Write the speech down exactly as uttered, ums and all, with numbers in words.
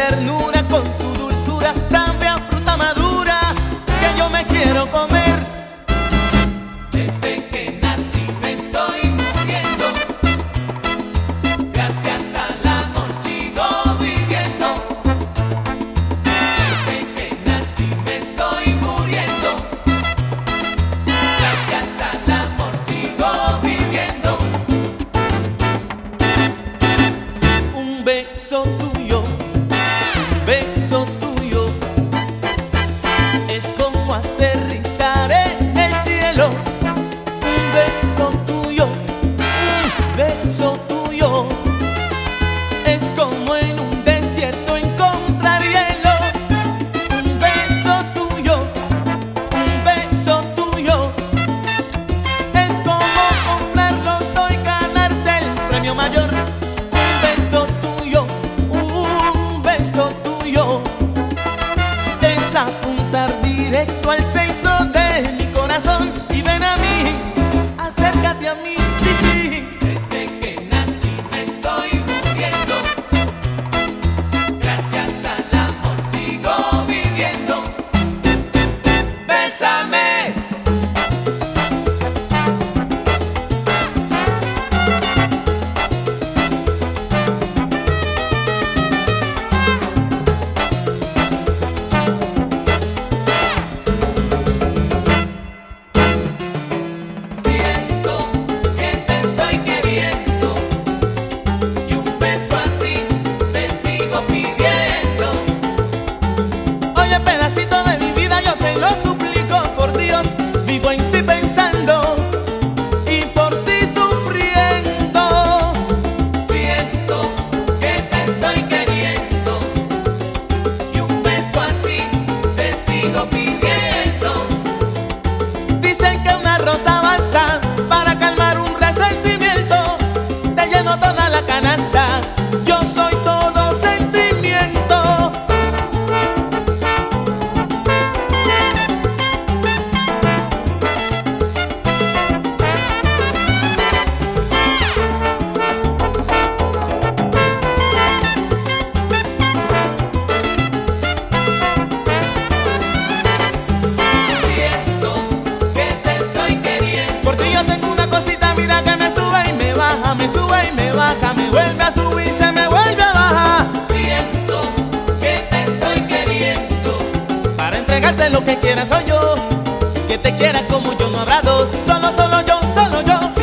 ternura, con su dulzura, sabe a fruta madura que yo me quiero comer. Desde que nací me estoy muriendo, gracias al amor sigo viviendo. Desde que nací me estoy muriendo, gracias al amor sigo viviendo. Un beso tuyo, beso tuyo, es como aterrizar en el cielo. Un beso tuyo, un beso tuyo, es como en un desierto encontrar hielo. Un beso tuyo, un beso tuyo, es como comprar loto y ganarse el premio mayor. Un beso tuyo, un beso tuyo, es apuntar directo al centro de mi corazón. Y ven a mí, acércate a mí, sí, sí. Desde que nací me estoy muriendo, gracias al amor sigo viviendo. Bésame. Siento que te estoy queriendo y un beso así te sigo pidiendo. Oye, pedacito de mi vida, yo te lo suplico, por Dios, vivo en ti pensando y por ti sufriendo. Siento que te estoy queriendo y un beso así te sigo pidiendo. Dicen que una rosa basta para calmar un resentimiento. Te lleno toda la canasta, yo soy todo sentimiento. Siento que te estoy queriendo. Porque yo tengo una cosita, mira, que me sube y me baja, me sube y me baja, me vuelve a subir, se me vuelve a bajar. Siento que te estoy queriendo. Para entregarte lo que quieras soy yo, que te quiera como yo no habrá dos, solo, solo yo, solo yo.